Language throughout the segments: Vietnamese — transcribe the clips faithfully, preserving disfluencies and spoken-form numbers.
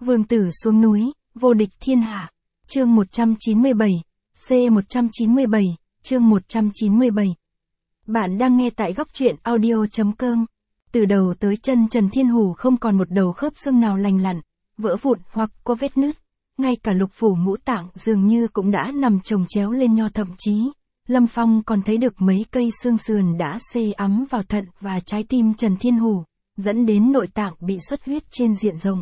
Vương tử xuống núi, vô địch thiên hạ. Chương một trăm chín mươi bảy, C một trăm chín mươi bảy, chương một trăm chín mươi bảy. Bạn đang nghe tại góc truyện audio.com. Từ đầu tới chân Trần Thiên Hủ không còn một đầu khớp xương nào lành lặn, vỡ vụn hoặc có vết nứt. Ngay cả lục phủ ngũ tạng dường như cũng đã nằm chồng chéo lên nhau, thậm chí Lâm Phong còn thấy được mấy cây xương sườn đã xê ắm vào thận và trái tim Trần Thiên Hủ, dẫn đến nội tạng bị xuất huyết trên diện rộng.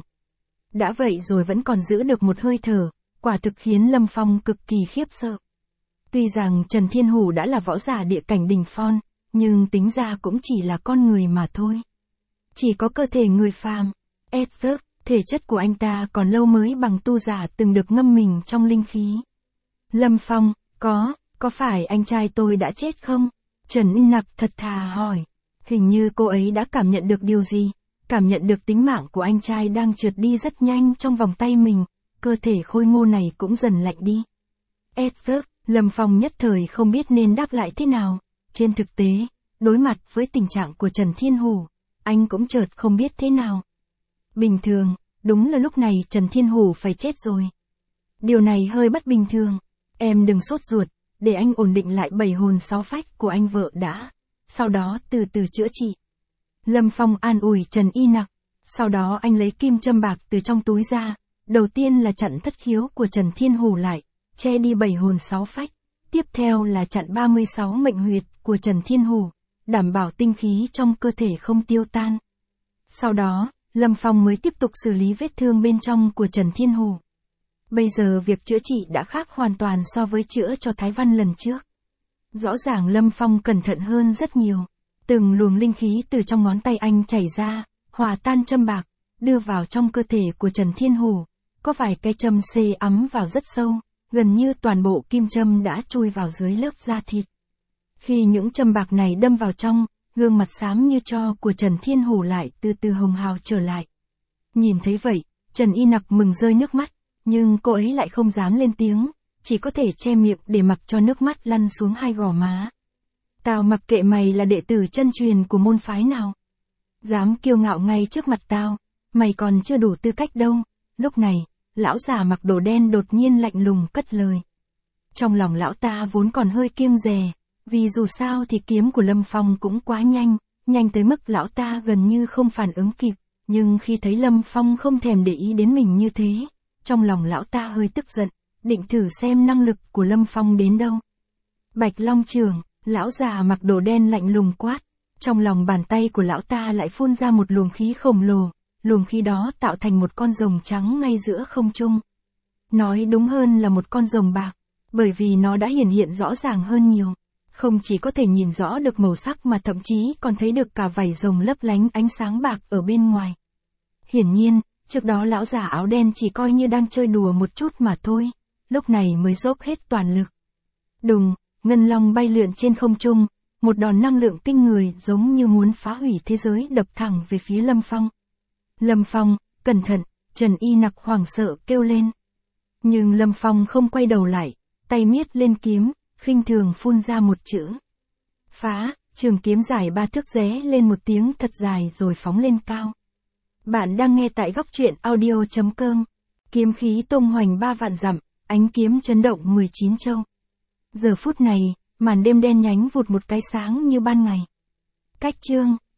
Đã vậy rồi vẫn còn giữ được một hơi thở, quả thực khiến Lâm Phong cực kỳ khiếp sợ. Tuy rằng Trần Thiên Hủ đã là võ giả địa cảnh đỉnh phong, nhưng tính ra cũng chỉ là con người mà thôi. Chỉ có cơ thể người phàm. Edward, thể chất của anh ta còn lâu mới bằng tu giả từng được ngâm mình trong linh khí. Lâm Phong, có, có phải anh trai tôi đã chết không? Trần Y Nặc thật thà hỏi. Hình như cô ấy đã cảm nhận được điều gì, cảm nhận được tính mạng của anh trai đang trượt đi rất nhanh trong vòng tay mình, cơ thể khôi ngô này cũng dần lạnh đi. Edward, Lâm Phong nhất thời không biết nên đáp lại thế nào. Trên thực tế, đối mặt với tình trạng của Trần Thiên Hủ, anh cũng chợt không biết thế nào. Bình thường, đúng là lúc này Trần Thiên Hủ phải chết rồi. Điều này hơi bất bình thường. Em đừng sốt ruột, để anh ổn định lại bảy hồn sáu phách của anh vợ đã. Sau đó từ từ chữa trị. Lâm Phong an ủi Trần Y Nặc. Sau đó anh lấy kim châm bạc từ trong túi ra. Đầu tiên là chặn thất khiếu của Trần Thiên Hủ lại, che đi bảy hồn sáu phách. Tiếp theo là chặn ba mươi sáu mệnh huyệt của Trần Thiên Hủ, đảm bảo tinh khí trong cơ thể không tiêu tan. Sau đó, Lâm Phong mới tiếp tục xử lý vết thương bên trong của Trần Thiên Hủ. Bây giờ việc chữa trị đã khác hoàn toàn so với chữa cho Thái Văn lần trước. Rõ ràng Lâm Phong cẩn thận hơn rất nhiều. Từng luồng linh khí từ trong ngón tay anh chảy ra, hòa tan châm bạc, đưa vào trong cơ thể của Trần Thiên Hủ. Có vài cái châm xê ắm vào rất sâu, gần như toàn bộ kim châm đã chui vào dưới lớp da thịt. Khi những châm bạc này đâm vào trong, gương mặt xám như tro của Trần Thiên Hủ lại từ từ hồng hào trở lại. Nhìn thấy vậy, Trần Y Nặc mừng rơi nước mắt, nhưng cô ấy lại không dám lên tiếng, chỉ có thể che miệng để mặc cho nước mắt lăn xuống hai gò má. Tao mặc kệ mày là đệ tử chân truyền của môn phái nào. Dám kiêu ngạo ngay trước mặt tao, mày còn chưa đủ tư cách đâu. Lúc này, lão già mặc đồ đen đột nhiên lạnh lùng cất lời. Trong lòng lão ta vốn còn hơi kiêng dè, vì dù sao thì kiếm của Lâm Phong cũng quá nhanh, nhanh tới mức lão ta gần như không phản ứng kịp, nhưng khi thấy Lâm Phong không thèm để ý đến mình như thế, trong lòng lão ta hơi tức giận, định thử xem năng lực của Lâm Phong đến đâu. Bạch Long Trường, lão già mặc đồ đen lạnh lùng quát, trong lòng bàn tay của lão ta lại phun ra một luồng khí khổng lồ, luồng khí đó tạo thành một con rồng trắng ngay giữa không trung. Nói đúng hơn là một con rồng bạc, bởi vì nó đã hiển hiện rõ ràng hơn nhiều. Không chỉ có thể nhìn rõ được màu sắc mà thậm chí còn thấy được cả vảy rồng lấp lánh ánh sáng bạc ở bên ngoài. Hiển nhiên, trước đó lão già áo đen chỉ coi như đang chơi đùa một chút mà thôi, lúc này mới dốc hết toàn lực. Đùng, ngân long bay lượn trên không trung, một đòn năng lượng kinh người giống như muốn phá hủy thế giới đập thẳng về phía Lâm Phong. Lâm Phong, cẩn thận, Trần Y Nặc hoảng sợ kêu lên. Nhưng Lâm Phong không quay đầu lại, tay miết lên kiếm, khinh thường phun ra một chữ. Phá, trường kiếm dài ba thước ré lên một tiếng thật dài rồi phóng lên cao. Bạn đang nghe tại góc truyện audio.com. Kiếm khí tung hoành ba vạn dặm, ánh kiếm chấn động mười chín châu. Giờ phút này, màn đêm đen nhánh vụt một cái sáng như ban ngày. Cách chương.